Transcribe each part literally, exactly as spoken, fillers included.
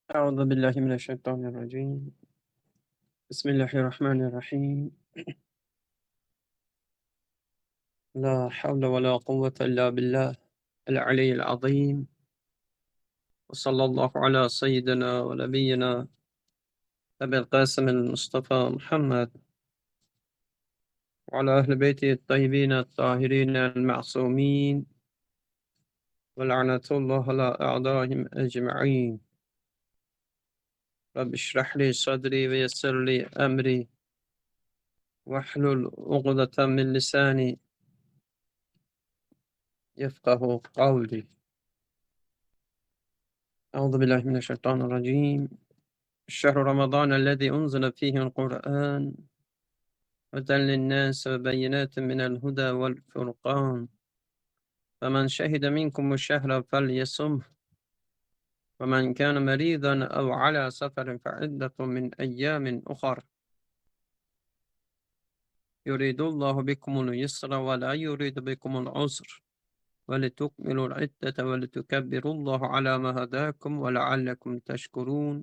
أعوذ بالله من الشيطان الرجيم. بسم الله الرحمن الرحيم. لا حول ولا قوة إلا بالله العلي العظيم. وصلى الله على سيدنا ونبينا أبي القاسم المصطفى محمد وعلى أهل بيته الطيبين الطاهرين المعصومين، ولعنة الله على أعدائهم أجمعين. رب اشرح لي صدري ويسر لي أمري واحلل عقدة من لساني يفقه قولي. أعوذ بالله من الشيطان الرجيم. شهر رمضان الذي أنزل فيه القرآن هدى للناس وبينات من الهدى والفرقان، فمن شهد منكم الشهر فليصمه، ومن كان مريضا أو على سفر فعدة من أيام أخر، يريد الله بكم اليسر ولا يريد بكم العسر، ولتكملوا العدة ولتكبروا الله على ما هداكم ولعلكم تشكرون.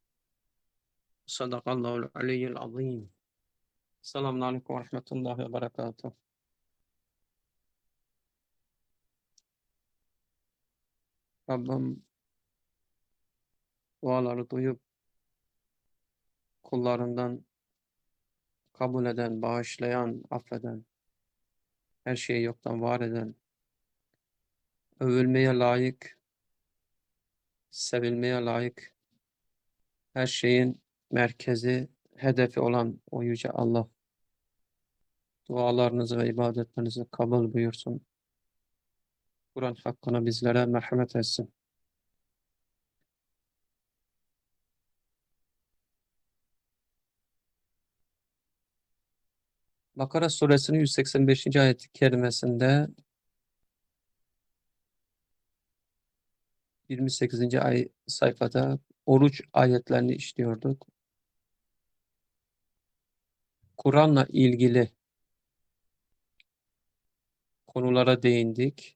صدق الله العلي العظيم. Selamun Aleyküm ve Rahmetullahi ve Berekatuhu. Rabbim duaları duyup kullarından kabul eden, bağışlayan, affeden, her şeyi yoktan var eden, övülmeye layık, sevilmeye layık, her şeyin merkezi, hedefi olan o Yüce Allah dualarınızı ve ibadetlerinizi kabul buyursun. Kur'an hakkına bizlere merhamet etsin. Bakara suresinin yüz seksen beşinci ayet-i kerimesinde yirmi sekizinci ay sayfada oruç ayetlerini işliyorduk. Kur'an'la ilgili konulara değindik.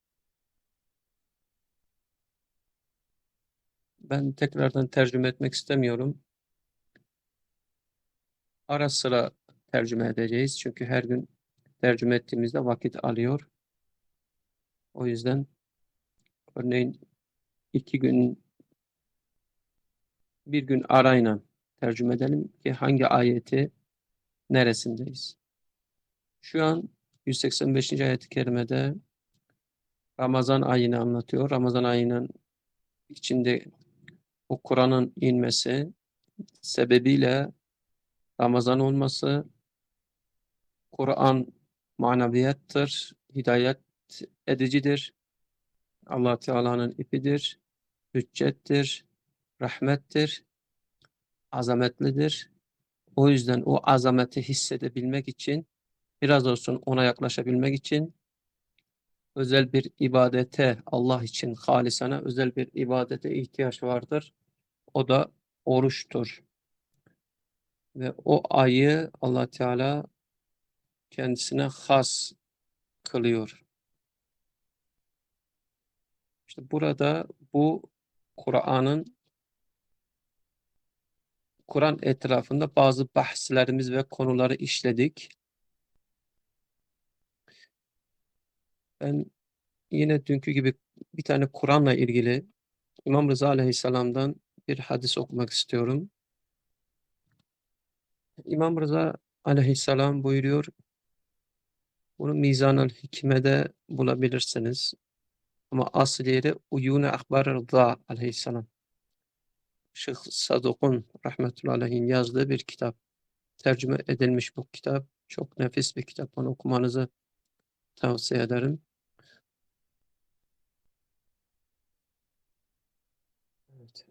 Ben tekrardan tercüme etmek istemiyorum. Ara sıra tercüme edeceğiz. Çünkü her gün tercüme ettiğimizde vakit alıyor. O yüzden örneğin iki gün, bir gün arayla tercüme edelim ki hangi ayeti neresindeyiz. Şu an yüz seksen beşinci ayet-i kerimede Ramazan ayını anlatıyor. Ramazan ayının içinde o Kur'an'ın inmesi sebebiyle Ramazan olması, Kur'an maneviyattır, hidayet edicidir, Allah Teala'nın ipidir, hüccettir, rahmettir, azametlidir. O yüzden o azameti hissedebilmek için, biraz olsun ona yaklaşabilmek için özel bir ibadete, Allah için halisane özel bir ibadete ihtiyaç vardır. O da oruçtur. Ve o ayı Allah Teala kendisine has kılıyor. İşte burada bu Kur'an'ın Kur'an etrafında bazı bahslerimiz ve konuları işledik. Ben yine dünkü gibi bir tane Kur'an'la ilgili İmam Rıza Aleyhisselam'dan bir hadis okumak istiyorum. İmam Rıza Aleyhisselam buyuruyor, bunu Mizan-ül Hikme'de bulabilirsiniz. Ama asıl yeri Uyun-i Akbar Rıza Aleyhisselam. Şeyh Saduk'un rahmetullahi aleyhin yazdığı bir kitap. Tercüme edilmiş bu kitap. Çok nefis bir kitap. Onu okumanızı tavsiye ederim. Evet.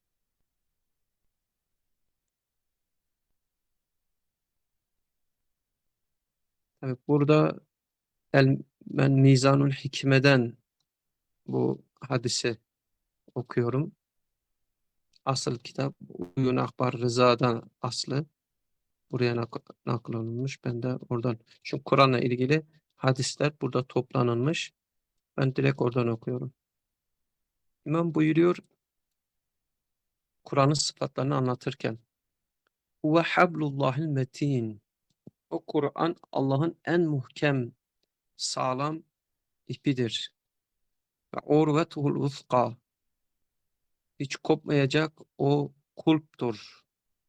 Evet, burada el, ben Mizanul Hikme'den bu hadisi okuyorum. Asıl kitap Uyun Akbar Rıza'dan aslı. Buraya nak naklanılmış. Ben de oradan. Çünkü Kur'an'la ilgili hadisler burada toplanılmış. Ben direkt oradan okuyorum. İmam buyuruyor, Kur'an'ın sıfatlarını anlatırken ve hablullahil metin, o Kur'an Allah'ın en muhkem, sağlam ipidir. Ve urvetuhul uska, hiç kopmayacak o kulptur.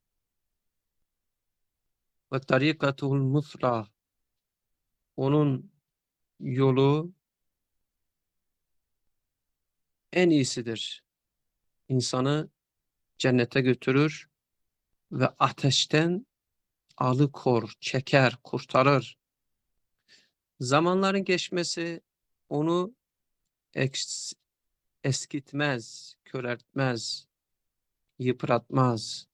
Ve tarikatuhul musra, onun yolu en iyisidir. İnsanı cennete götürür ve ateşten alıkor, çeker, kurtarır. Zamanların geçmesi onu eks- eskitmez, köreltmez, yıpratmaz.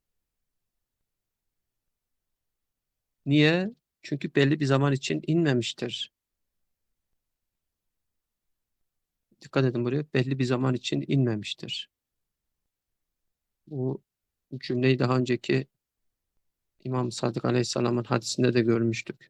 Niye? Çünkü belli bir zaman için inmemiştir. Dikkat edin buraya, belli bir zaman için inmemiştir. Bu cümleyi daha önceki İmam Sadık Aleyhisselam'ın hadisinde de görmüştük.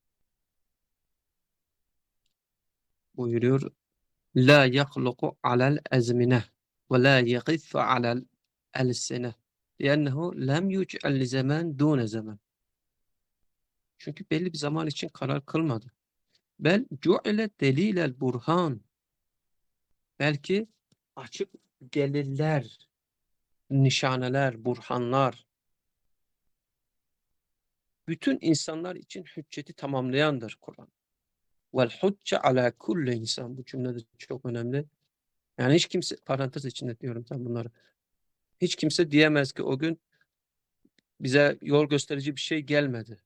Buyuruyor: La yahluku alel ezmine ve la yagiffu alel elsine liennehu lem yuc'al li zaman dune zaman. Çünkü belli bir zaman için karar kılmadı. Bel cu'ile delilel burhan. Belki açık deliller, nişaneler, burhanlar bütün insanlar için hücceti tamamlayandır Kur'an. Vel hucce ala kulli insan. Bu cümle de çok önemli. Yani hiç kimse, parantez içinde diyorum tam bunları. Hiç kimse diyemez ki o gün bize yol gösterici bir şey gelmedi.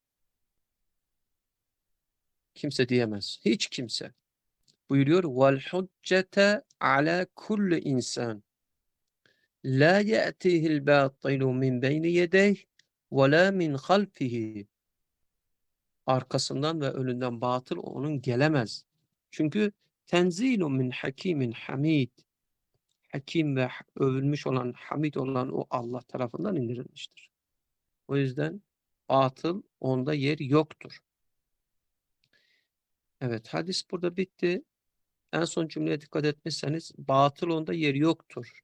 Kimse diyemez. Hiç kimse. Buyuruyor: vel huccete ala kulli insan. La ye'tihil batilu min beyni yedeyh ve la min halfihi. Arkasından ve önünden batıl onun gelemez. Çünkü tenzilun min hakimin hamid. Hakim ve övülmüş olan, hamid olan o Allah tarafından indirilmiştir. O yüzden batıl onda yer yoktur. Evet, hadis burada bitti. En son cümleye dikkat etmişseniz batıl onda yer yoktur.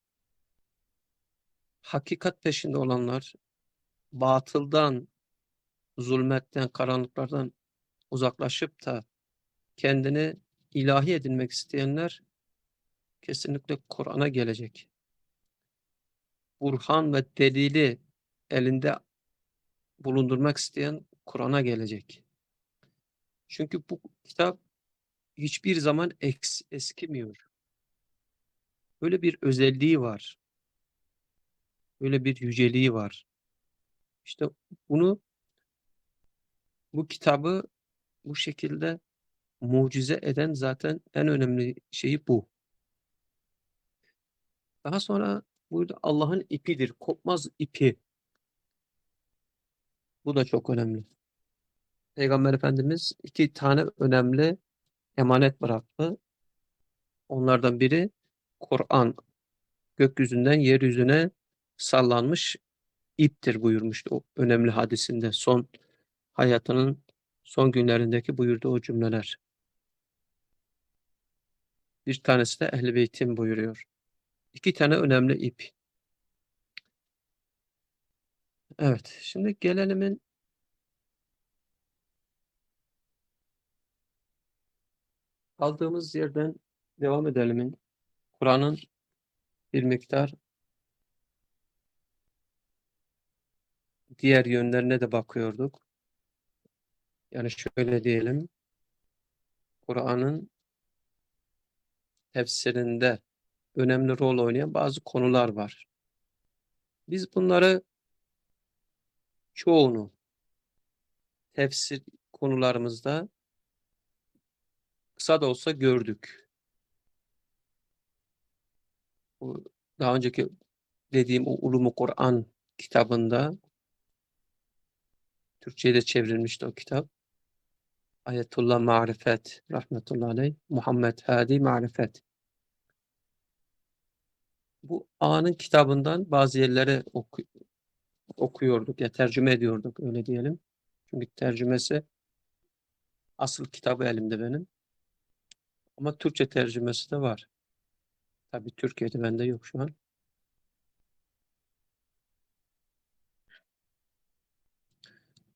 Hakikat peşinde olanlar, batıldan, zulmetten, karanlıklardan uzaklaşıp da kendini ilahi edinmek isteyenler kesinlikle Kur'an'a gelecek. Burhan ve delili elinde bulundurmak isteyen Kur'an'a gelecek. Çünkü bu kitap hiçbir zaman eks, eskimiyor. Öyle bir özelliği var. Öyle bir yüceliği var. İşte bunu, bu kitabı bu şekilde mucize eden zaten en önemli şeyi bu. Daha sonra burada Allah'ın ipidir, kopmaz ipi. Bu da çok önemli. Peygamber Efendimiz iki tane önemli emanet bıraktı. Onlardan biri Kur'an, gökyüzünden yeryüzüne sallanmış iptir buyurmuştu o önemli hadisinde. Son hayatının son günlerindeki buyurduğu o cümleler. Bir tanesi de Ehl-i Beyt'in buyuruyor. İki tane önemli ip. Evet, şimdi gelelimin kaldığımız yerden devam edelim. Kur'an'ın bir miktar diğer yönlerine de bakıyorduk. Yani şöyle diyelim, Kur'an'ın tefsirinde önemli rol oynayan bazı konular var. Biz bunları çoğunu tefsir konularımızda kısa da olsa gördük. Bu daha önceki dediğim o Ulum-u Kur'an kitabında, Türkçe'ye de çevrilmişti o kitap. Ayetullah Marifet rahmetullahi aleyh, Muhammed Hadi Marifet. Bu A'nın kitabından bazı yerleri oku okuyorduk ya tercüme ediyorduk öyle diyelim. Çünkü tercümesi, asıl kitabı elimde benim. Ama Türkçe tercümesi de var. Tabii Türkiye'de bende yok şu an.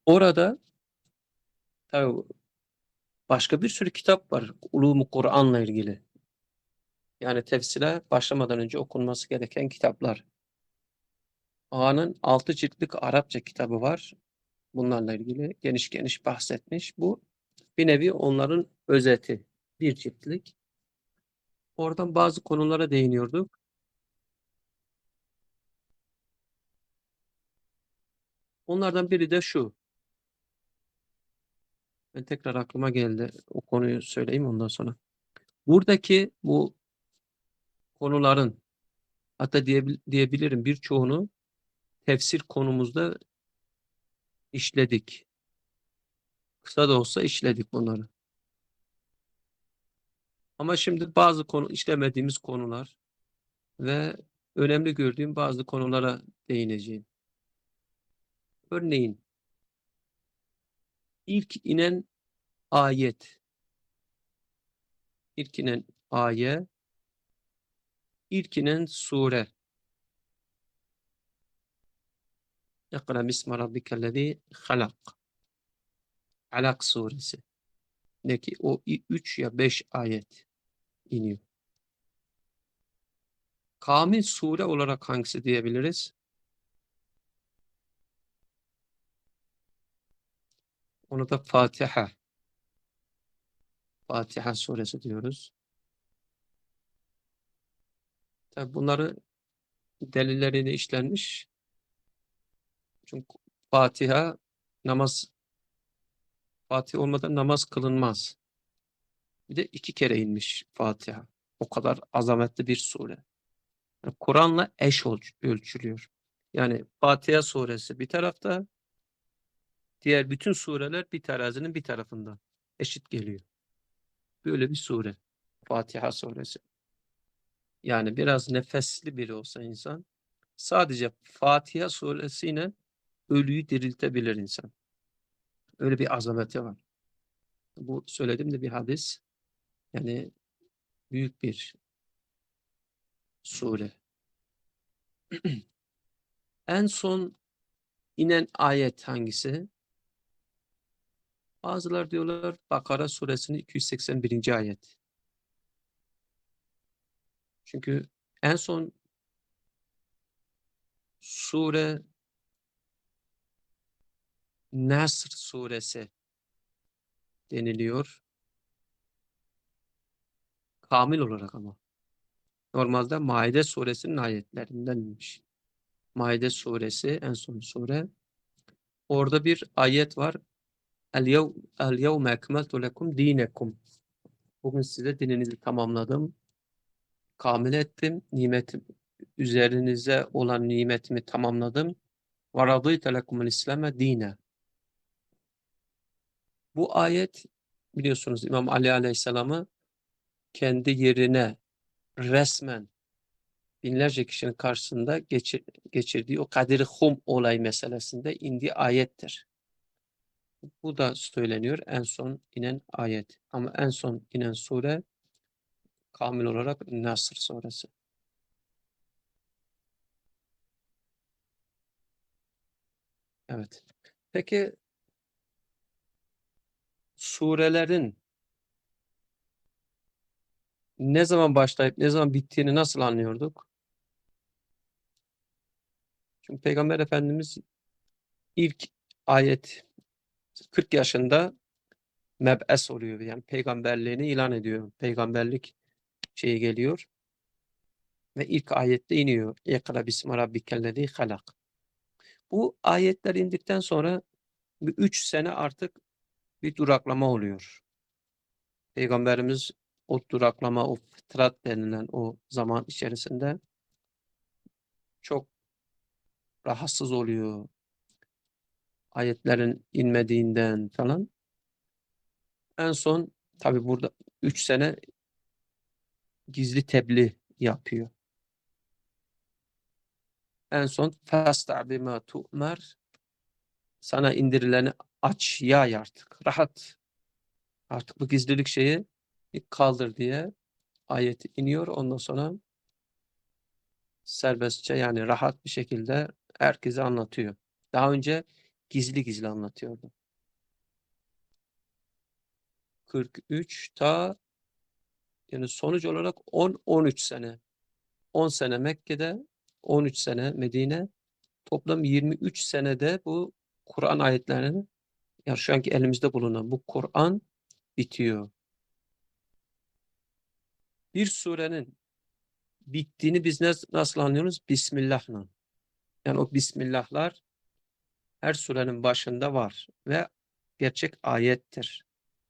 Orada tabii başka bir sürü kitap var Ulûm-u Kur'an'la ilgili. Yani tefsire başlamadan önce okunması gereken kitaplar. Ağa'nın altı ciltlik Arapça kitabı var. Bunlarla ilgili geniş geniş bahsetmiş. Bu bir nevi onların özeti. Bir ciltlik. Oradan bazı konulara değiniyorduk. Onlardan biri de şu. Ben tekrar aklıma geldi. O konuyu söyleyeyim ondan sonra. Buradaki bu konuların hatta diyebil- diyebilirim birçoğunu tefsir konumuzda işledik. Kısa da olsa işledik bunları. Ama şimdi bazı konu işlemediğimiz konular ve önemli gördüğüm bazı konulara değineceğim. Örneğin ilk inen ayet, ilk inen ayet, ilk inen sure. İkra bismi rabbikellezî halak. Alak suresi. Ne ki o üç ya beş ayet iniyor. Kamil sure olarak hangisi diyebiliriz? Onu da Fatiha. Fatiha suresi diyoruz. Tabi bunları delillerini işlenmiş. Çünkü Fatiha namaz Fatiha olmadan namaz kılınmaz. Bir de iki kere inmiş Fatiha. O kadar azametli bir sure. Yani Kur'an'la eş ölçülüyor. Yani Fatiha suresi bir tarafta, diğer bütün sureler bir terazinin bir tarafında. Eşit geliyor. Böyle bir sure. Fatiha suresi. Yani biraz nefesli biri olsa insan, sadece Fatiha suresiyle ölüyü diriltebilir insan. Öyle bir azameti var. Bu söylediğim de bir hadis. Yani büyük bir sure. En son inen ayet hangisi? Bazılar diyorlar Bakara suresinin iki yüz seksen birinci ayet. Çünkü en son sure Nasr suresi deniliyor. Kamil olarak ama. Normalde Maide suresinin ayetlerindenmiş. Maide suresi en son sure. Orada bir ayet var. El-yev, el-yevme ekmeltu lekum dinekum. Bugün size dininizi tamamladım. Kamil ettim. Nimetim, üzerinize olan nimetimi tamamladım. Ve radıyte lekumul İslam'e dine. Bu ayet biliyorsunuz İmam Ali Aleyhisselam'ı kendi yerine resmen binlerce kişinin karşısında geçir, geçirdiği o Kadir-i Hum olay meselesinde indiği ayettir. Bu da söyleniyor en son inen ayet. Ama en son inen sure kamil olarak Nasr suresi. Evet. Peki surelerin ne zaman başlayıp ne zaman bittiğini nasıl anlıyorduk? Çünkü Peygamber Efendimiz ilk ayet kırk yaşında meb'es oluyor. Yani peygamberliğini ilan ediyor. Peygamberlik şeyi geliyor ve ilk ayette iniyor. İkra bismi rabbikellezî halak. Bu ayetler indikten sonra bir üç sene artık bir duraklama oluyor. Peygamberimiz o duraklama, o fıtrat denilen o zaman içerisinde çok rahatsız oluyor. Ayetlerin inmediğinden falan. En son tabi burada üç sene gizli tebliğ yapıyor. En son fasta bima tu'mer, sana indirileni aç, yay artık. Rahat. Artık bu gizlilik şeyi kaldır diye ayet iniyor. Ondan sonra serbestçe yani rahat bir şekilde herkese anlatıyor. Daha önce gizli gizli anlatıyordu. kırk üç ta yani sonuç olarak on on üç sene. on sene Mekke'de, on üç sene Medine, toplam yirmi üç senede bu Kur'an ayetlerinin, yani şu anki elimizde bulunan bu Kur'an bitiyor. Bir surenin bittiğini biz nasıl anlıyoruz? Bismillah'la. Yani o Bismillahlar her surenin başında var ve gerçek ayettir.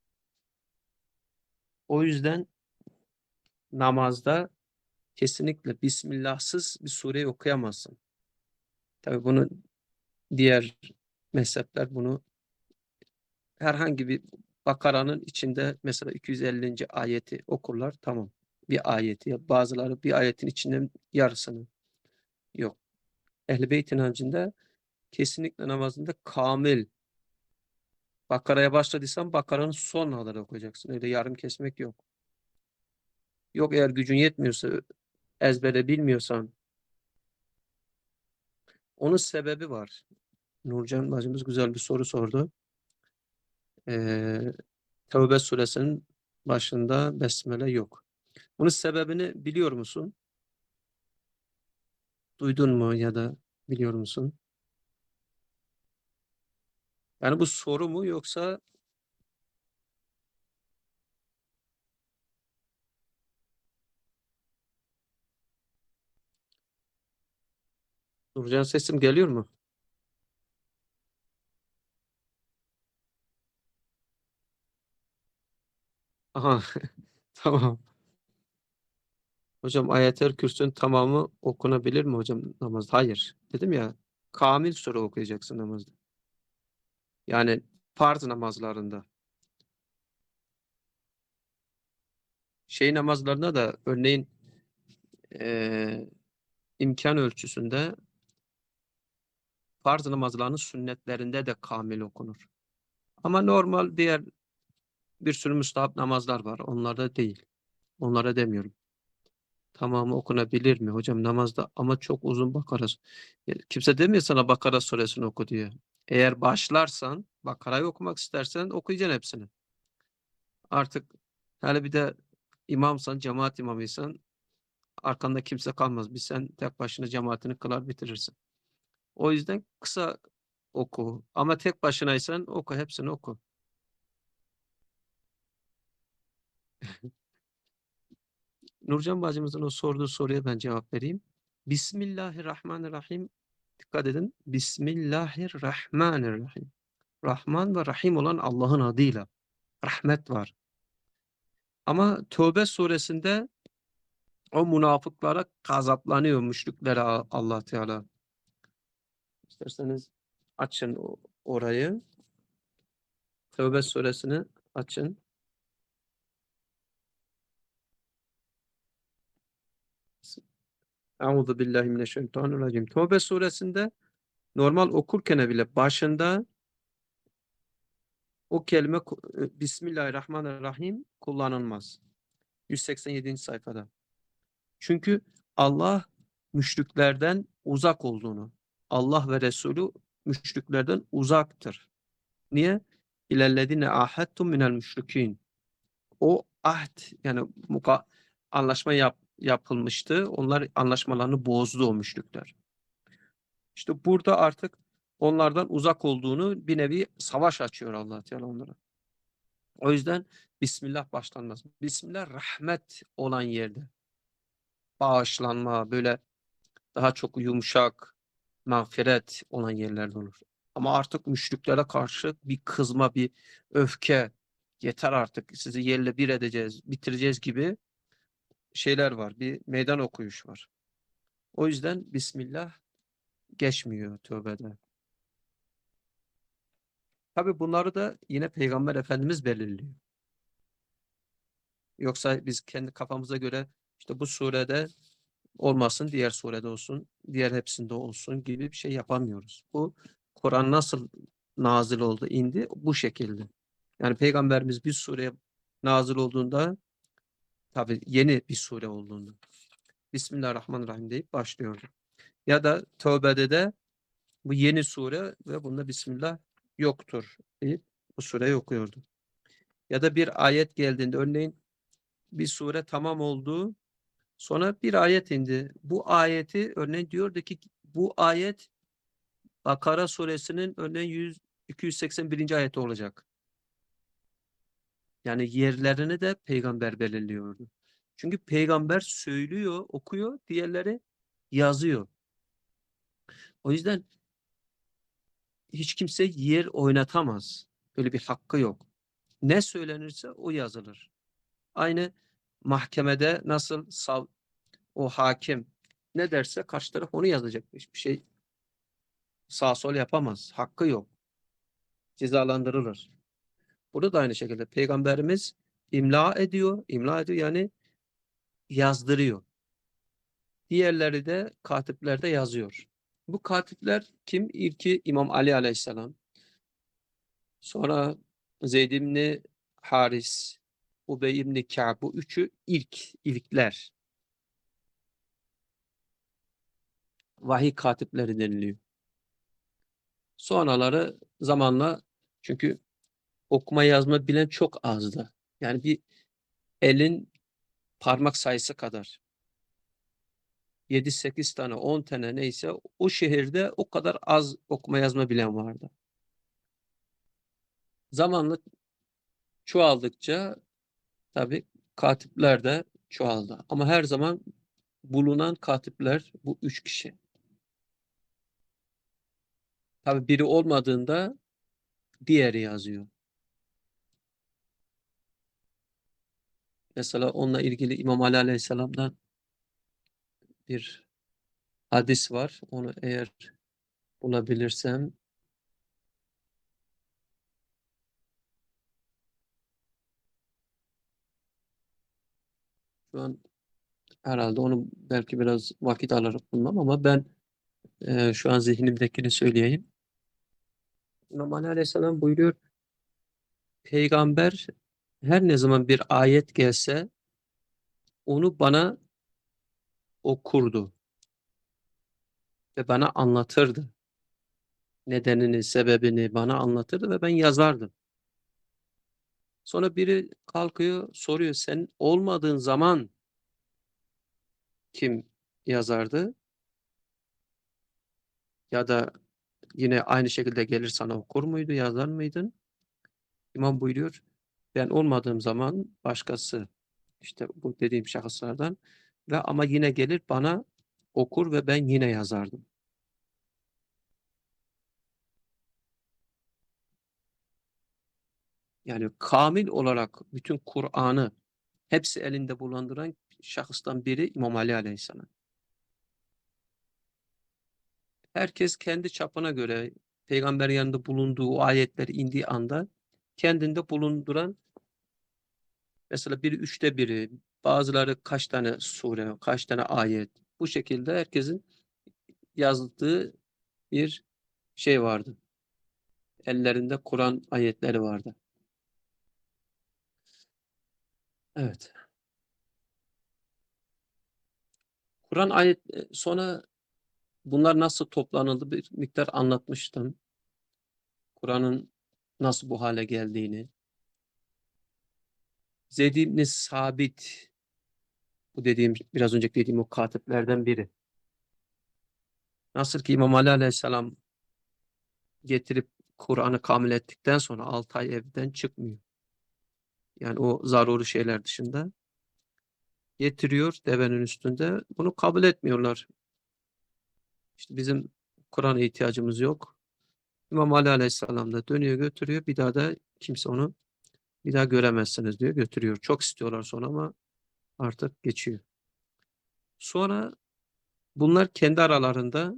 O yüzden namazda kesinlikle Bismillahsız bir sureyi okuyamazsın. Tabii bunu diğer mezhepler bunu herhangi bir Bakara'nın içinde mesela iki yüz ellinci ayeti okurlar. Tamam. Bir ayeti. Ya bazıları bir ayetin içinden yarısını. Yok. Ehl-i Beyt inancında kesinlikle namazında kamil. Bakara'ya başladıysan Bakara'nın sonuna kadar okuyacaksın. Öyle yarım kesmek yok. Yok, eğer gücün yetmiyorsa, ezbere bilmiyorsan, onun sebebi var. Nurcan bacımız güzel bir soru sordu. Ee, Tevbe suresinin başında besmele yok. Bunun sebebini biliyor musun? Duydun mu ya da biliyor musun? Yani bu soru mu yoksa Nurcan, sesim geliyor mu? Aha, tamam. Hocam Ayet-el Kürsü'nün tamamı okunabilir mi hocam namazda? Hayır. Dedim ya, kamil sure okuyacaksın namazda. Yani farz namazlarında. Şey namazlarında da örneğin eee, imkan ölçüsünde farz namazlarının sünnetlerinde de kamil okunur. Ama normal diğer bir sürü müstahap namazlar var. Onlarda değil. Onlara demiyorum. Tamamı okunabilir mi hocam namazda, ama çok uzun Bakara. Ya, kimse demiyor sana Bakara suresini oku diye. Eğer başlarsan, Bakara'yı okumak istersen okuyacaksın hepsini. Artık hele bir de imamsan, cemaat imamıysan arkanda kimse kalmaz. Bir sen tek başına cemaatini kılar bitirirsin. O yüzden kısa oku. Ama tek başınaysan oku, hepsini oku. Nurcan bacımızın o sorduğu soruya ben cevap vereyim. Bismillahirrahmanirrahim. Dikkat edin. Bismillahirrahmanirrahim. Rahman ve Rahim olan Allah'ın adıyla. Rahmet var. Ama Tövbe suresinde o münafıklara gazaplanıyor, müşriklere Allah Teala. İsterseniz açın orayı. Tövbe suresini açın. Euzu billahi mineşşeytanirracim. Tövbe suresinde normal okurken bile başında o kelime Bismillahirrahmanirrahim kullanılmaz. yüz seksen yedinci sayfada. Çünkü Allah müşriklerden uzak olduğunu, Allah ve Resulü müşriklerden uzaktır. Niye? İlellezine ahadtum minel müşrikin. O ahd, yani muka, anlaşma yap, yapılmıştı. Onlar anlaşmalarını bozdu o müşrikler. İşte burada artık onlardan uzak olduğunu, bir nevi savaş açıyor Allah Teala onlara. O yüzden Bismillah başlanmaz. Bismillah rahmet olan yerde. Bağışlanma, böyle daha çok yumuşak, mağfiret olan yerlerde olur. Ama artık müşriklere karşı bir kızma, bir öfke, yeter artık sizi yerle bir edeceğiz, bitireceğiz gibi şeyler var. Bir meydan okuyuş var. O yüzden Bismillah geçmiyor tövbede. Tabii bunları da yine Peygamber Efendimiz belirliyor. Yoksa biz kendi kafamıza göre işte bu surede olmasın, diğer surede olsun, diğer hepsinde olsun gibi bir şey yapamıyoruz. Bu Kur'an nasıl nazil oldu, indi? Bu şekilde. Yani Peygamberimiz bir sureye nazil olduğunda, tabii yeni bir sure olduğunda Bismillahirrahmanirrahim deyip başlıyordu. Ya da Tövbe'de de Bu yeni sure ve bunda Bismillah yoktur deyip bu sureyi okuyordu. Ya da bir ayet geldiğinde örneğin bir sure tamam oldu, sonra bir ayet indi. Bu ayeti örneğin diyordu ki bu ayet Bakara suresinin örneğin yüz, iki yüz seksen birinci ayeti olacak. Yani yerlerini de peygamber belirliyordu. Çünkü peygamber söylüyor, okuyor, diğerleri yazıyor. O yüzden hiç kimse yer oynatamaz. Böyle bir hakkı yok. Ne söylenirse o yazılır. Aynı mahkemede nasıl sav o hakim ne derse karşı taraf onu yazacak. Hiçbir şey sağ sol yapamaz. Hakkı yok. Cezalandırılır. Burada da aynı şekilde peygamberimiz imla ediyor. İmla ediyor yani yazdırıyor. Diğerleri de katiplerde yazıyor. Bu katipler kim? İlki İmam Ali Aleyhisselam. Sonra Zeyd ibn Haris, Ubey ibn Ka'b. Bu üçü ilk, ilkler. Vahiy katipleri deniliyor. Sonraları zamanla çünkü okuma yazma bilen çok azdı. Yani bir elin parmak sayısı kadar. yedi sekiz tane, on tane neyse o şehirde o kadar az okuma yazma bilen vardı. Zamanla çoğaldıkça tabii katipler de çoğaldı. Ama her zaman bulunan katipler bu üç kişi. Tabii biri olmadığında diğeri yazıyor. Mesela onunla ilgili İmam Ali Aleyhisselam'dan bir hadis var. Onu eğer bulabilirsem şu an herhalde onu belki biraz vakit alarak bulmam ama ben e, şu an zihnimdekini söyleyeyim. İmam Ali Aleyhisselam buyuruyor, peygamber her ne zaman bir ayet gelse onu bana okurdu ve bana anlatırdı. Nedenini, sebebini bana anlatırdı ve ben yazardım. Sonra biri kalkıyor, soruyor, sen olmadığın zaman kim yazardı? Ya da yine aynı şekilde gelir sana okur muydu, yazar mıydın? İmam buyuruyor, ben olmadığım zaman başkası, işte bu dediğim şahıslardan ve ama yine gelir bana okur ve ben yine yazardım. Yani kamil olarak bütün Kur'an'ı hepsi elinde bulunduran şahıstan biri İmam Ali Aleyhisselam. Herkes kendi çapına göre peygamber yanında bulunduğu o ayetler indiği anda kendinde bulunduran mesela biri üçte biri, bazıları kaç tane sure, kaç tane ayet. Bu şekilde herkesin yazdığı bir şey vardı. Ellerinde Kur'an ayetleri vardı. Evet. Kur'an ayet sonra bunlar nasıl toplanıldı bir miktar anlatmıştım. Kur'an'ın nasıl bu hale geldiğini. Zeyd ibn Sabit, bu dediğim biraz önceki dediğim o katiplerden biri. Nasıl ki İmam Ali Aleyhisselam getirip Kur'an'ı kamil ettikten sonra altı ay evden çıkmıyor. Yani o zaruri şeyler dışında getiriyor devenin üstünde. Bunu kabul etmiyorlar. İşte bizim Kur'an'a ihtiyacımız yok. İmam Ali Aleyhisselam da dönüyor götürüyor. Bir daha da kimse onu bir daha göremezsiniz diyor götürüyor. Çok istiyorlar sonra ama artık geçiyor. Sonra bunlar kendi aralarında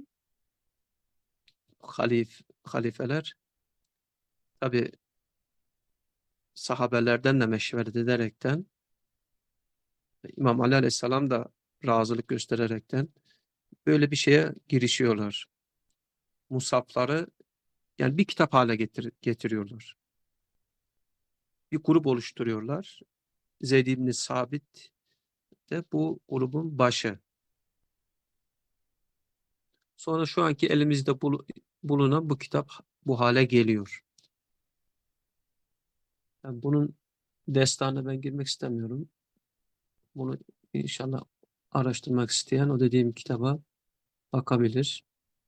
halif, halifeler tabi sahabelerden de meşveret ederekten İmam Ali Aleyhisselam da razılık göstererekten böyle bir şeye girişiyorlar. Musafları yani bir kitap hale getir getiriyorlar. Bir grup oluşturuyorlar. Zeyd ibn Sabit de bu grubun başı. Sonra şu anki elimizde bul bulunan bu kitap bu hale geliyor. Yani bunun destanına ben girmek istemiyorum. Bunu inşallah araştırmak isteyen o dediğim kitaba bakabilir.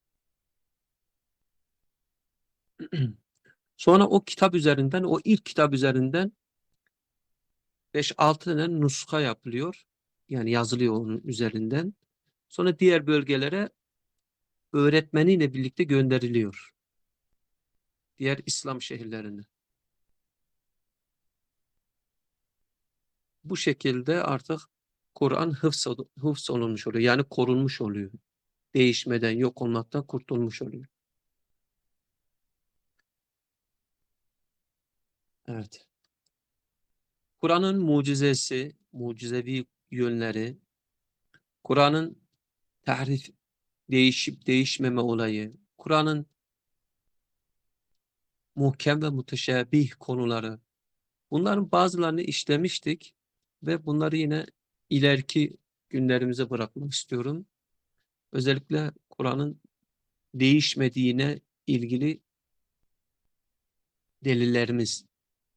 Sonra o kitap üzerinden, o ilk kitap üzerinden beş altı tane nuska yapılıyor. Yani yazılıyor onun üzerinden. Sonra diğer bölgelere öğretmeniyle birlikte gönderiliyor. Diğer İslam şehirlerine. Bu şekilde artık Kur'an hıfz, hıfz olunmuş oluyor. Yani korunmuş oluyor. Değişmeden, yok olmaktan kurtulmuş oluyor. Evet. Kur'an'ın mucizesi, mucizevi yönleri, Kur'an'ın tahrif, değişip değişmeme olayı, Kur'an'ın muhkem ve müteşabih konuları, bunların bazılarını işlemiştik ve bunları yine ileriki günlerimize bırakmak istiyorum. Özellikle Kur'an'ın değişmediğine ilgili delillerimiz.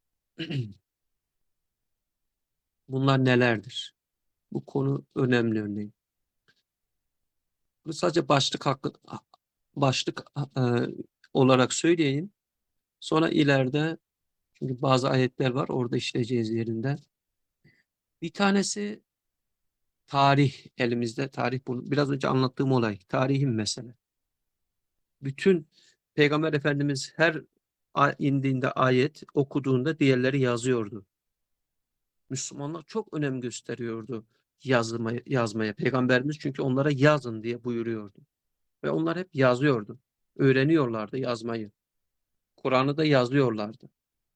Bunlar nelerdir? Bu konu önemli örneğin. Bunu sadece başlık hakkı, başlık e, olarak söyleyeyim. Sonra ileride, çünkü bazı ayetler var orada işleyeceğiz yerinde. Bir tanesi tarih, elimizde tarih, bunu biraz önce anlattığım olay. Tarihin mesele. Bütün Peygamber Efendimiz her indiğinde ayet okuduğunda diğerleri yazıyordu. Müslümanlar çok önem gösteriyordu yazmaya, yazmaya. Peygamberimiz çünkü onlara yazın diye buyuruyordu. Ve onlar hep yazıyordu. Öğreniyorlardı yazmayı. Kur'an'ı da yazıyorlardı.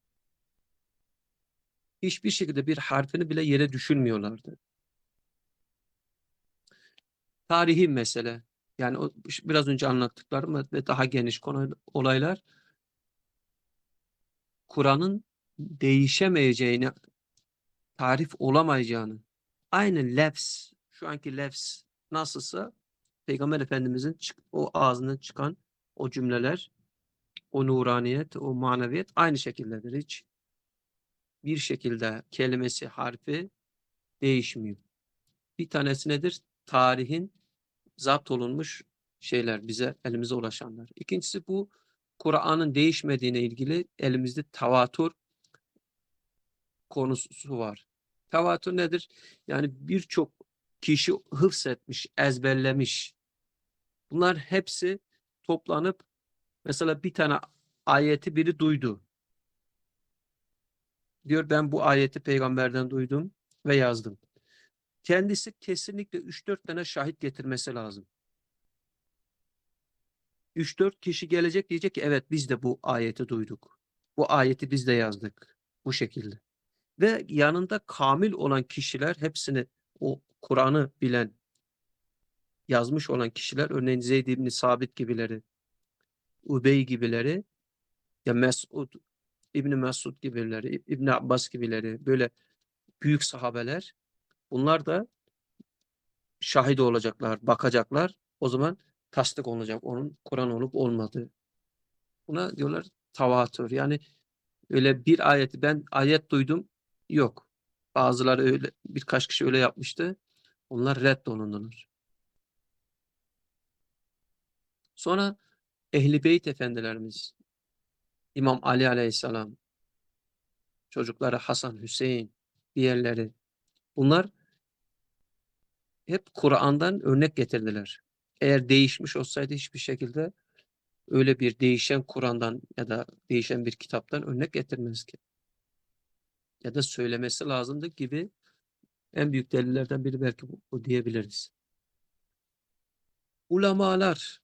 Hiçbir şekilde bir harfini bile yere düşürmüyorlardı. Tarihi mesele. Yani o, biraz önce anlattıklarım ve daha geniş konu olaylar Kur'an'ın değişemeyeceğini, tarif olamayacağını, aynı lefz, şu anki lefz nasılsa Peygamber Efendimizin o ağzından çıkan o cümleler, o nuraniyet, o maneviyet aynı şekildedir. Hiç bir şekilde kelimesi, harfi değişmiyor. Bir tanesi nedir? Tarihin zapt olunmuş şeyler, bize elimize ulaşanlar. İkincisi, bu Kur'an'ın değişmediğine ilgili elimizde tevatür konusu var. Tevatür nedir? Yani birçok kişi hıfzetmiş, ezberlemiş. Bunlar hepsi toplanıp, mesela bir tane ayeti biri duydu. Diyor ben bu ayeti peygamberden duydum ve yazdım. Kendisi kesinlikle üç dört tane şahit getirmesi lazım. üç dört kişi gelecek, diyecek ki evet biz de bu ayeti duyduk. Bu ayeti biz de yazdık. Bu şekilde. Ve yanında kamil olan kişiler, hepsini, o Kur'an'ı bilen, yazmış olan kişiler, örneğin Zeyd ibn Sabit gibileri, Ubey gibileri, ya Mesud, İbn Mesud gibileri, İbn Abbas gibileri, böyle büyük sahabeler, bunlar da şahit olacaklar, bakacaklar. O zaman tasdik olacak onun Kur'an olup olmadığı. Buna diyorlar tavatür. Yani öyle bir ayeti ben ayet duydum yok. Bazıları öyle, birkaç kişi öyle yapmıştı. Onlar reddolundular. Sonra Ehl-i Beyt efendilerimiz, İmam Ali aleyhisselam, çocukları Hasan, Hüseyin, diğerleri, bunlar hep Kur'an'dan örnek getirdiler. Eğer değişmiş olsaydı hiçbir şekilde öyle bir değişen Kur'an'dan ya da değişen bir kitaptan örnek getirmez ki. Ya da söylemesi lazımdı gibi en büyük delillerden biri belki bu, bu diyebiliriz. Ulemalar,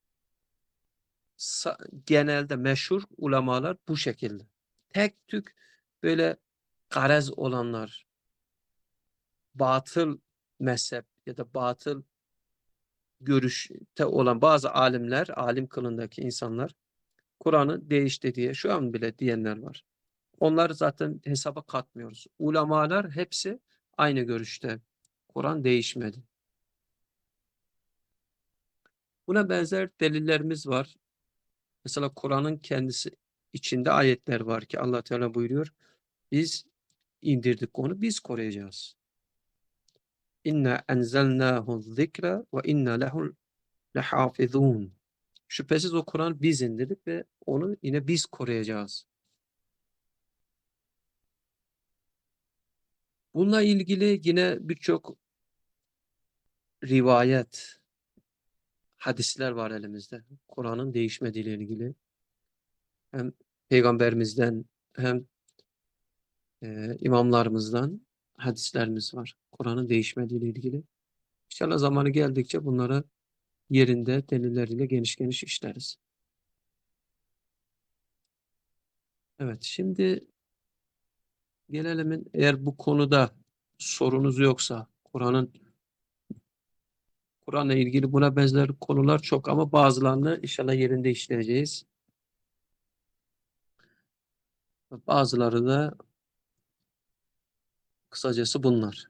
genelde meşhur ulemalar bu şekilde. Tek tük böyle garez olanlar, batıl mezhep ya da batıl görüşte olan bazı alimler, alim kılındaki insanlar Kur'an'ı değişti diye şu an bile diyenler var. Onları zaten hesaba katmıyoruz. Ulemalar hepsi aynı görüşte. Kur'an değişmedi. Buna benzer delillerimiz var. Mesela Kur'an'ın kendisi içinde ayetler var ki Allah Teala buyuruyor. Biz indirdik onu, biz koruyacağız. İnna enzelnahu zikra ve inna lehu lehafizun. Şüphesiz o Kur'an biz indirdik ve onu yine biz koruyacağız. Bununla ilgili yine birçok rivayet, hadisler var elimizde. Kur'an'ın değişmediğiyle ilgili. Hem peygamberimizden hem e, imamlarımızdan hadislerimiz var. Kur'an'ın değişmediğiyle ilgili. İnşallah zamanı geldikçe bunlara yerinde delilleriyle geniş geniş işleriz. Evet, şimdi gelelim, eğer bu konuda sorunuz yoksa, Kur'an'ın Kur'an'la ilgili buna benzer konular çok ama bazılarını inşallah yerinde işleyeceğiz. Bazıları da kısacası bunlar.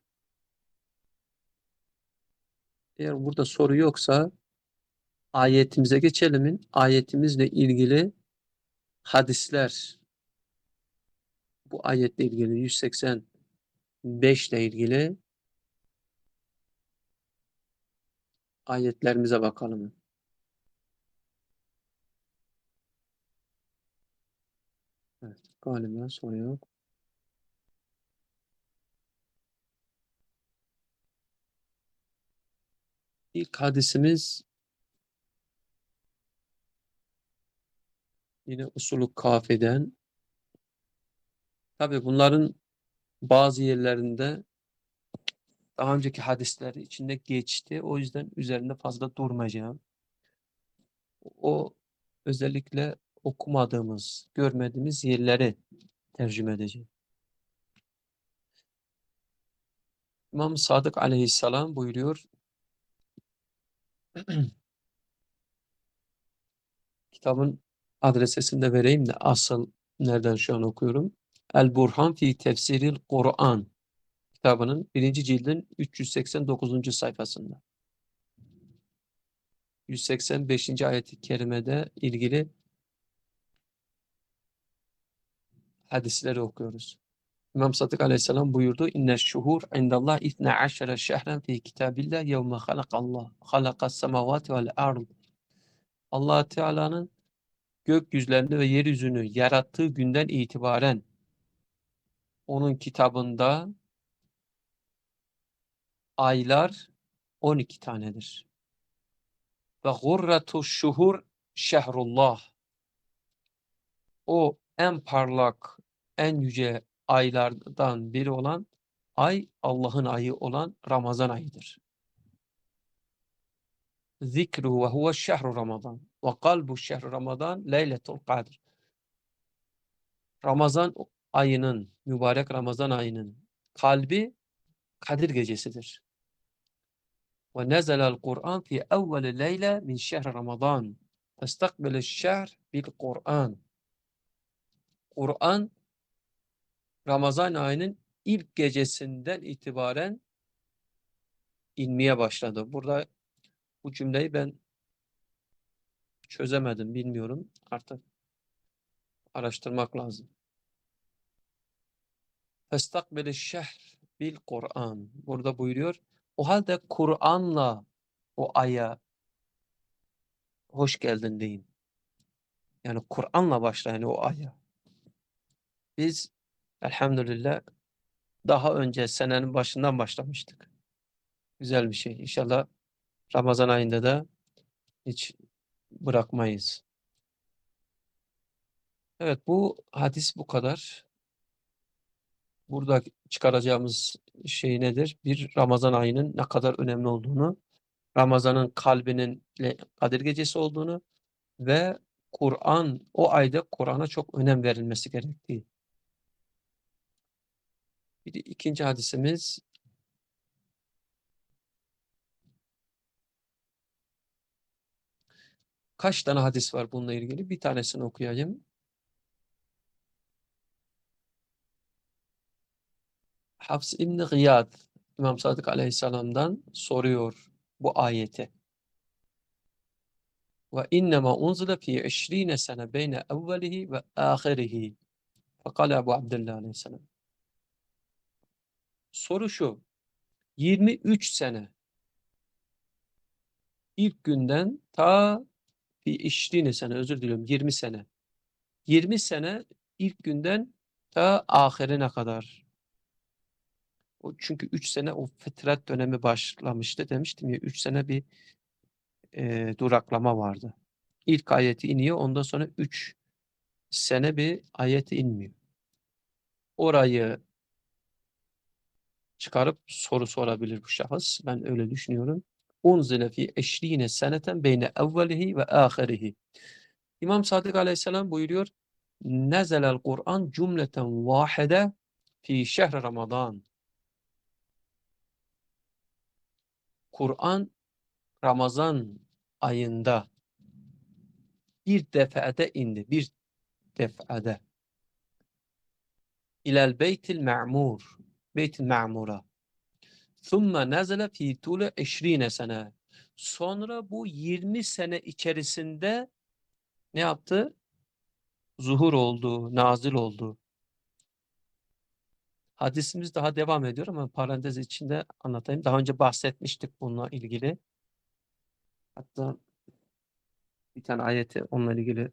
Eğer burada soru yoksa ayetimize geçelim. Ayetimizle ilgili hadisler, bu ayetle ilgili yüz seksen beş ile ilgili ayetlerimize bakalım. Evet, galiba soru yok. İlk hadisimiz yine usulü kafeden. Tabii bunların bazı yerlerinde daha önceki hadisler içinde geçti. O yüzden üzerinde fazla durmayacağım. O özellikle okumadığımız, görmediğimiz yerleri tercüme edeceğim. İmam Sadık Aleyhisselam buyuruyor. Kitabın adresini de vereyim de asıl nereden şu an okuyorum. El Burhan fi Tefsiril Kur'an kitabının birinci cildin üç yüz seksen dokuzuncu sayfasında. yüz seksen beşinci ayet-i kerimede ilgili hadisleri okuyoruz. İmam Sadık Aleyhisselam buyurdu. İnne şuhur indallah itne aşere şehren fi kitabillah yevme halakallah halakas semavati vel ard. Allah Teala'nın gökyüzlerini ve yeryüzünü yarattığı günden itibaren onun kitabında aylar on iki tanedir. Ve gurratu şuhur şehrullah. O en parlak, en yüce aylardan biri olan ay, Allah'ın ayı olan Ramazan ayıdır. Zikru ve huve şehru Ramazan. Ve kalbu şehru Ramazan leyletul kadr. Ramazan ayının, mübarek Ramazan ayının kalbi Kadir gecesidir. Ve nezelel Kur'an fi evveli leyle min şehri Ramazan. Festakbele şehr bil Kur'an. Kur'an Ramazan ayının ilk gecesinden itibaren inmeye başladı. Burada bu cümleyi ben çözemedim, bilmiyorum. Artık araştırmak lazım. Festakbele şehr bil Kur'an. Burada buyuruyor. O halde Kur'an'la o aya hoş geldin deyin. Yani Kur'an'la başlayın o aya. Biz elhamdülillah daha önce senenin başından başlamıştık. Güzel bir şey. İnşallah Ramazan ayında da hiç bırakmayız. Evet, bu hadis bu kadar. Burada çıkaracağımız şey nedir? Bir, Ramazan ayının ne kadar önemli olduğunu, Ramazan'ın kalbinin Kadir Gecesi olduğunu ve Kur'an, o ayda Kur'an'a çok önem verilmesi gerektiği. Bir de ikinci hadisimiz, kaç tane hadis var bununla ilgili? Bir tanesini okuyayım. Hafs İbni Gıyad, İmam Sadık Aleyhisselam'dan soruyor bu ayeti. ve innema unzile fi işrine sene beyne evvelihi ve ahirihi. Fekale Ebu Abdillah aleyhisselam. Soru şu. yirmi üç sene ilk günden ta fi işrine sene, özür diliyorum, yirmi sene. yirmi sene ilk günden ta ahirine kadar. O çünkü üç sene o fetret dönemi başlamıştı demiştim ya, üç sene bir e, duraklama vardı. İlk ayeti iniyor, ondan sonra üç sene bir ayeti inmiyor. Orayı çıkarıp soru sorabilir bu şahıs. Ben öyle düşünüyorum. Unzile fi eşrine seneten beyne evvelihi ve ahirihi. İmam Sadık Aleyhisselam buyuruyor. Nezelel Kur'an cümleten vahide fi şehr Ramazan. Kur'an Ramazan ayında bir defede indi. Bir defede. İlel beytil me'mur. Beytil me'mura. Thumma nezele fi tule eşrine sene. Sonra bu yirmi sene içerisinde ne yaptı? Zuhur oldu, nazil oldu. Hadisimiz daha devam ediyor ama parantez içinde anlatayım. Daha önce bahsetmiştik bununla ilgili. Hatta bir tane ayeti onunla ilgili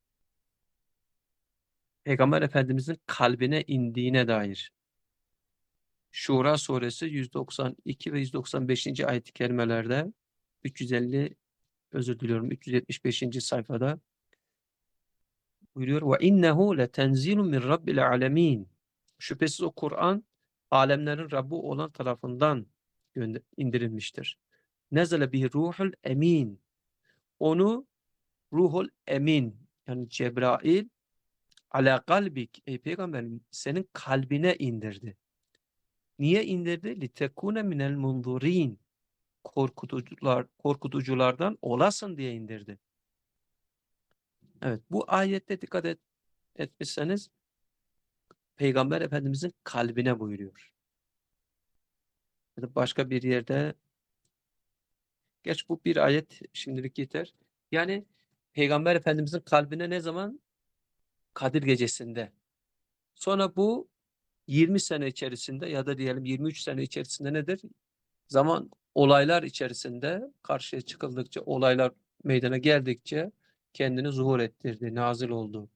Peygamber Efendimizin kalbine indiğine dair. Şura suresi yüz doksan iki ve yüz doksan beşinci ayet-i kerimelerde üç yüz elli özür diliyorum üç yüz yetmiş beşinci sayfada buyuruyor ve innehu letenzilun min rabbil alemin. Şüphesiz o Kur'an alemlerin Rabbi olan tarafından indirilmiştir. Nezele bihi ruhul emin. Onu ruhul emin yani Cebrail ala kalbik ey peygamberim senin kalbine indirdi. Niye indirdi? Litekune minel munzurin. Korkutucular, korkutuculardan olasın diye indirdi. Evet, bu ayette dikkat et, etmişseniz Peygamber Efendimizin kalbine buyuruyor. Ya da başka bir yerde, geç bu bir ayet şimdilik yeter. Yani Peygamber Efendimizin kalbine ne zaman? Kadir gecesinde. Sonra bu yirmi sene içerisinde ya da diyelim yirmi üç sene içerisinde nedir? Zaman olaylar içerisinde karşıya çıkıldıkça, olaylar meydana geldikçe kendini zuhur ettirdi, nazil oldu.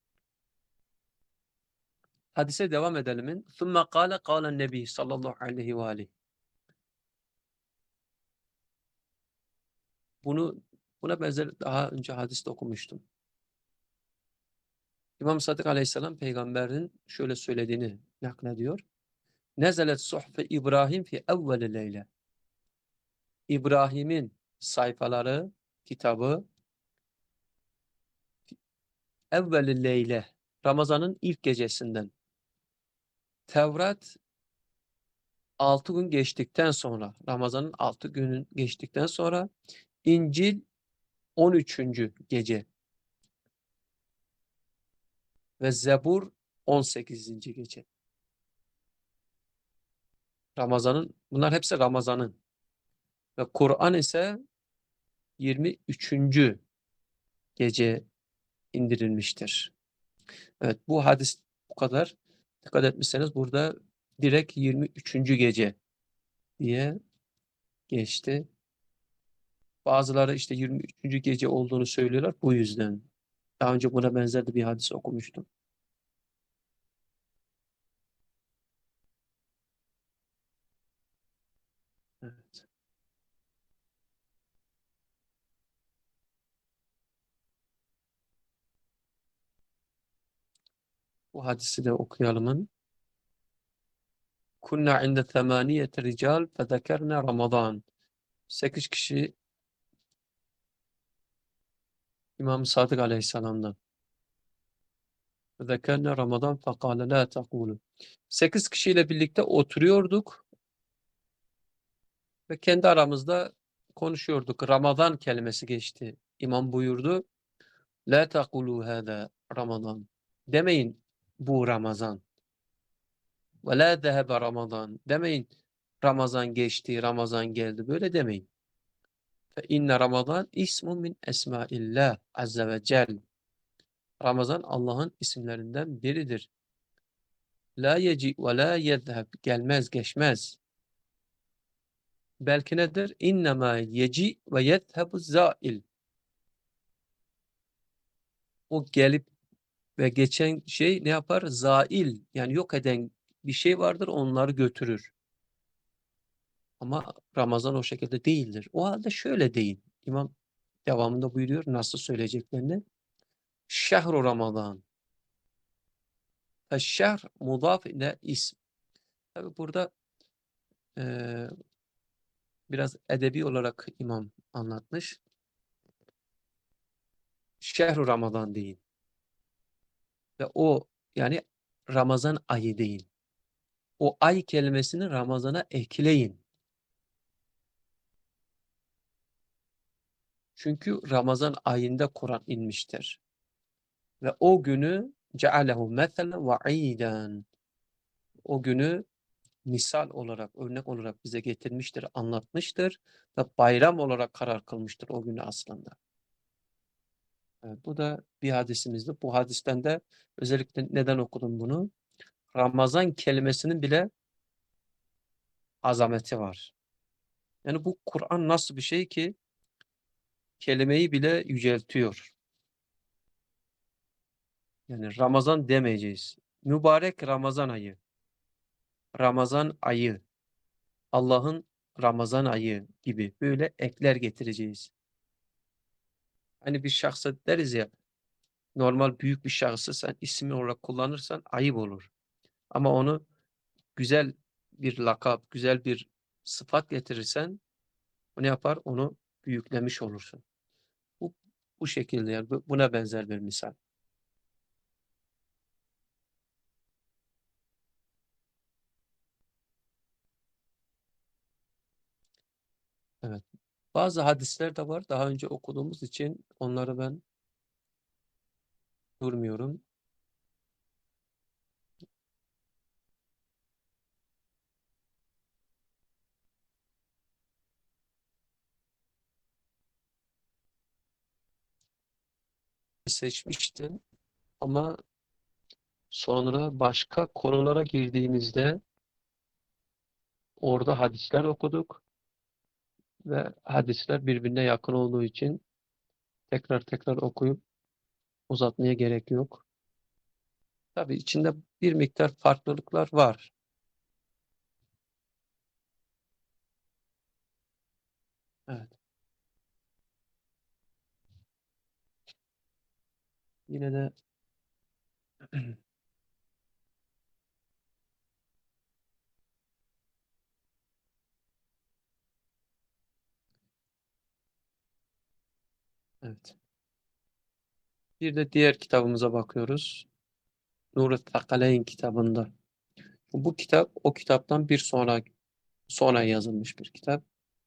Hadise devam edelim. ثُمَّ قَالَ قَالَ النَّبِي sallallahu aleyhi ve aleyhi. Bunu buna benzer daha önce hadiste okumuştum. İmam Sadık Aleyhisselam peygamberin şöyle söylediğini naklediyor. Nezelet suhfe İbrahim fi evveli leyle. İbrahim'in sayfaları, kitabı evveli leyle, Ramazan'ın ilk gecesinden. Tevrat altı gün geçtikten sonra, Ramazan'ın altı günün geçtikten sonra İncil on üçüncü gece ve Zebur on sekizinci gece. Ramazan'ın, bunlar hepsi Ramazan'ın. Ve Kur'an ise yirmi üçüncü gece indirilmiştir. Evet, bu hadis bu kadar. Dikkat etmişseniz burada direkt yirmi üçüncü gece diye geçti. Bazıları işte yirmi üçüncü gece olduğunu söylüyorlar bu yüzden. Daha önce buna benzer de bir hadis okumuştum. Evet. Bu hadisi de okuyalım. Kunna inde themaniyet rical fezekerne Ramazan. Sekiz kişi İmam Sadık Aleyhisselam'dan. Fezekerne Ramazan fekale la tekulu. Sekiz kişiyle birlikte oturuyorduk ve kendi aramızda konuşuyorduk. Ramazan kelimesi geçti. İmam buyurdu. La tekulu hâzâ Ramazan. Demeyin bu Ramazan. Ve la zehebe Ramazan. Demeyin Ramazan geçti, Ramazan geldi. Böyle demeyin. Fe inne Ramazan ismun min esmaillah azze ve cel. Ramazan Allah'ın isimlerinden biridir. La yeci ve la yezheb. Gelmez, geçmez. Belki nedir? İnnemâ yeci ve yezhebu zail. O gelip ve geçen şey ne yapar? Zail. Yani yok eden bir şey vardır, onları götürür. Ama Ramazan o şekilde değildir. O halde şöyle deyin. İmam devamında buyuruyor nasıl söyleyeceklerini. Şehru Ramazan. Eşşehr mudaf ile ism. Tabi burada e, biraz edebi olarak imam anlatmış. Şehru Ramazan deyin. Ve o yani Ramazan ayı deyin. O ay kelimesini Ramazan'a ekleyin. Çünkü Ramazan ayında Kur'an inmiştir. Ve o günü cealehu meselen ve iden. O günü misal olarak, örnek olarak bize getirmiştir, anlatmıştır ve bayram olarak karar kılmıştır o günü aslında. Evet, bu da bir hadisimizdi. Bu hadisten de özellikle neden okudum bunu? Ramazan kelimesinin bile azameti var. Yani bu Kur'an nasıl bir şey ki kelimeyi bile yüceltiyor. Yani Ramazan demeyeceğiz. Mübarek Ramazan ayı. Ramazan ayı. Allah'ın Ramazan ayı gibi böyle ekler getireceğiz. Hani bir şahsa deriz ya, normal büyük bir şahsı sen ismi olarak kullanırsan ayıp olur. Ama onu güzel bir lakap, güzel bir sıfat getirirsen o ne yapar? Onu büyüklemiş olursun. Bu, bu şekilde yani bu- buna benzer bir misal. Evet. Bazı hadisler de var. Daha önce okuduğumuz için onları ben durmuyorum. Seçmiştim ama sonra başka konulara girdiğimizde orada hadisler okuduk ve hadisler birbirine yakın olduğu için tekrar tekrar okuyup uzatmaya gerek yok. Tabii içinde bir miktar farklılıklar var. Evet. Yine de evet. Bir de diğer kitabımıza bakıyoruz. Nurut Takaleyn kitabında. Bu kitap o kitaptan bir sonra sonra yazılmış bir kitap.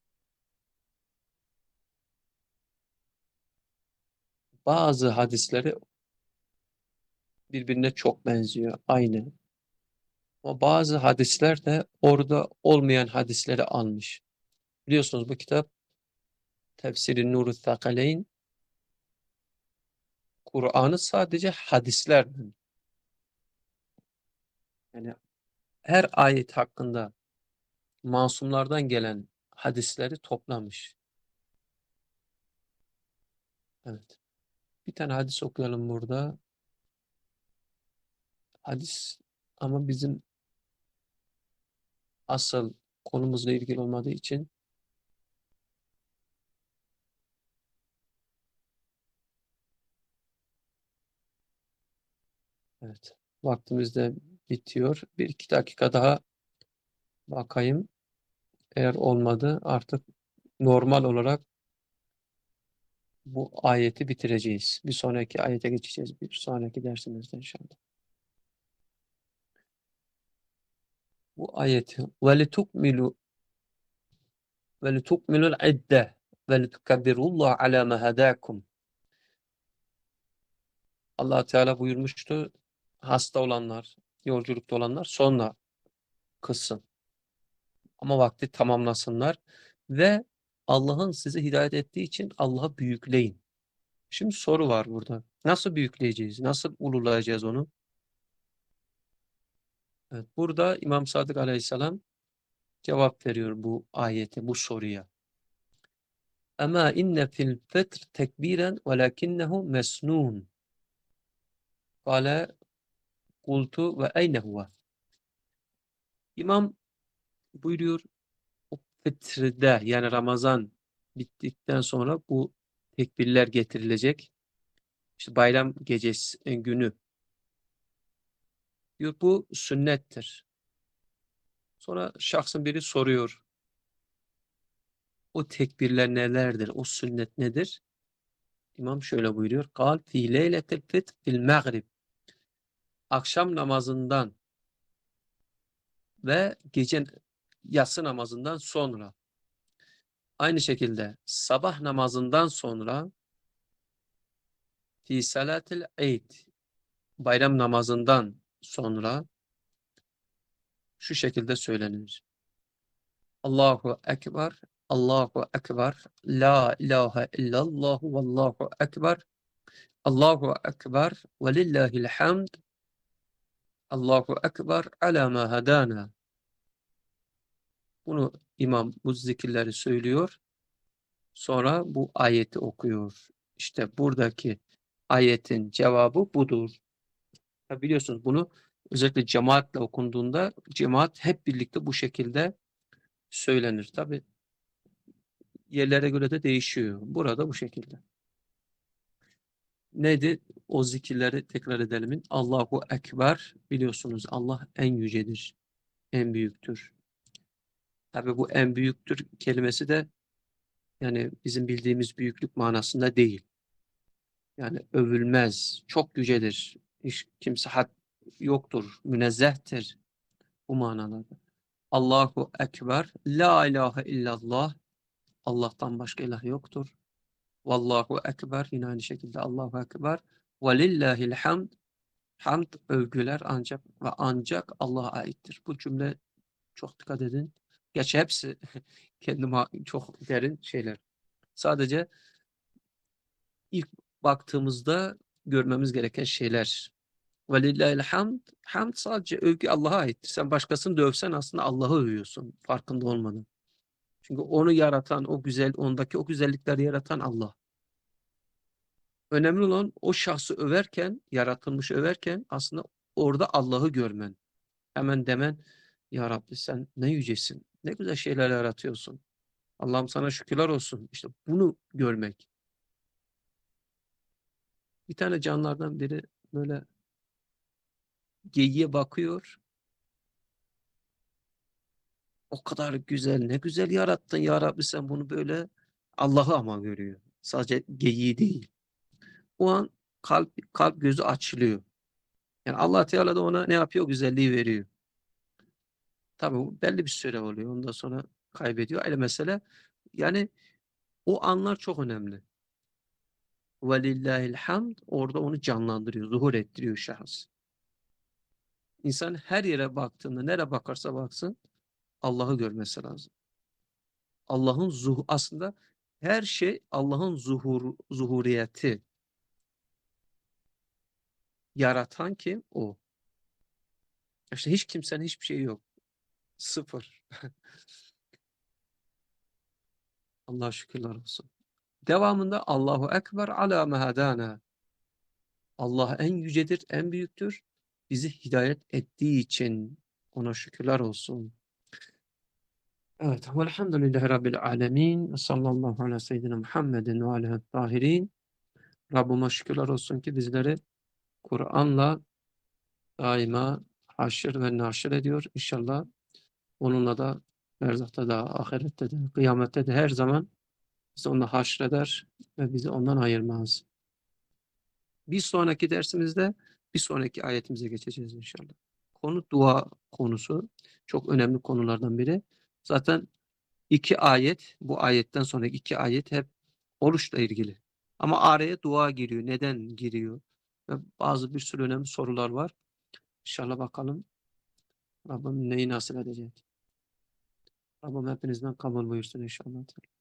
Bazı hadisleri birbirine çok benziyor, aynı. Ama bazı hadisler de orada olmayan hadisleri almış. Biliyorsunuz bu kitap Tefsiri Nurut Takaleyn, Kur'an'ı sadece hadislerden, yani her ayet hakkında masumlardan gelen hadisleri toplamış. Evet. Bir tane hadis okuyalım burada. Hadis ama bizim asıl konumuzla ilgili olmadığı için evet, vaktimiz de bitiyor. Bir iki dakika daha bakayım. Eğer olmadı artık normal olarak bu ayeti bitireceğiz. Bir sonraki ayete geçeceğiz. Bir sonraki dersimizde inşallah. Bu ayeti وَلِتُكْمِلُوا وَلِتُكْمِلُوا الْعِدَّةِ وَلِتُكَبِّرُوا اللّٰهَ عَلَى مَا هَدَاكُمْ. Allah Teala buyurmuştu. Hasta olanlar, yolculukta olanlar sonra kılsın. Ama vakti tamamlasınlar ve Allah'ın sizi hidayet ettiği için Allah'ı büyükleyin. Şimdi soru var burada. Nasıl büyükleyeceğiz? Nasıl ululayacağız onu? Evet, burada İmam Sadık Aleyhisselam cevap veriyor bu ayete, bu soruya. Ama inne fil fitr tekbiren velakinnehu mesnun. Kale kultu ve eyne huve. İmam buyuruyor, o fitrde yani Ramazan bittikten sonra bu tekbirler getirilecek. İşte bayram gecesi e, günü. Diyor bu sünnettir. Sonra şahsın biri soruyor. O tekbirler nelerdir? O sünnet nedir? İmam şöyle buyuruyor. Kal fi leyletil fitr fil mağrib. Akşam namazından ve gece yatsı namazından sonra. Aynı şekilde sabah namazından sonra fi salatil eid, bayram namazından sonra şu şekilde söylenir. Allahu Ekber, Allahu Ekber, La ilahe illallah, Vallahu Ekber, Allahu Ekber, ve lillahil hamd, Allahu Ekber, ala ma hadana. Bunu imam bu zikirleri söylüyor. Sonra bu ayeti okuyor. İşte buradaki ayetin cevabı budur. Ya biliyorsunuz bunu özellikle cemaatle okunduğunda cemaat hep birlikte bu şekilde söylenir. Tabi yerlere göre de değişiyor. Burada bu şekilde. Neydi? O zikirleri tekrar edelim. Allahu Ekber, biliyorsunuz Allah en yücedir, en büyüktür. Tabi bu en büyüktür kelimesi de yani bizim bildiğimiz büyüklük manasında değil. Yani övülmez, çok yücedir. Hiç kimse had yoktur, münezzehtir bu manalarda. Allahu Ekber, La ilahe illallah, Allah'tan başka ilah yoktur. Vallahu Ekber, yine aynı şekilde Allahu Ekber. Ve lillahil hamd, hamd övgüler ancak ve ancak Allah'a aittir. Bu cümle çok dikkat edin. Gerçi hepsi kendime çok derin şeyler. Sadece ilk baktığımızda görmemiz gereken şeyler. Velillahil hamd. Hamd sadece övgü Allah'a aittir. Sen başkasını dövsen aslında Allah'ı övüyorsun farkında olmadan. Çünkü onu yaratan, o güzel, ondaki o güzellikleri yaratan Allah. Önemli olan o şahsı överken, yaratılmışı överken aslında orada Allah'ı görmen. Hemen demen, Ya Rabbi sen ne yücesin, ne güzel şeyler yaratıyorsun. Allah'ım sana şükürler olsun. İşte bunu görmek. Bir tane canlılardan biri böyle geyiğe bakıyor. O kadar güzel, ne güzel yarattın ya Rabbi sen bunu böyle. Allah'ı ama görüyor. Sadece geyiği değil. O an kalp, kalp gözü açılıyor. Yani Allah Teala da ona ne yapıyor? O güzelliği veriyor. Tabii bu belli bir süre oluyor. Ondan sonra kaybediyor. Ayrı mesele. Yani o anlar çok önemli. Velillahil hamd orada onu canlandırıyor, zuhur ettiriyor şahıs. İnsan her yere baktığında, nereye bakarsa baksın Allah'ı görmesi lazım. Allah'ın zuhur aslında her şey Allah'ın zuhur zuhuriyeti. Yaratan kim? O. İşte hiç kimsenin hiçbir şeyi yok. Sıfır. Allah'a şükürler olsun. Devamında Allahu Ekber ala mehadana. Allah en yücedir, en büyüktür. Bizi hidayet ettiği için ona şükürler olsun. Evet. Velhamdülillahi Rabbil alemin. Sallallahu ala seyyidina Muhammedin ve aleyhi tahirin. Rabbime şükürler olsun ki bizleri Kur'an'la daima haşr ve naşr ediyor. İnşallah onunla da berzahta da, ahirette de, kıyamette de her zaman bizi onunla haşreder ve bizi ondan ayırmaz. Bir sonraki dersimizde bir sonraki ayetimize geçeceğiz inşallah. Konu dua konusu. Çok önemli konulardan biri. Zaten iki ayet, bu ayetten sonraki iki ayet hep oruçla ilgili. Ama araya dua giriyor. Neden giriyor? Ve bazı bir sürü önemli sorular var. İnşallah bakalım Rabbim neyi nasip edecek. Rabbim hepinizden kabul buyursun inşallah.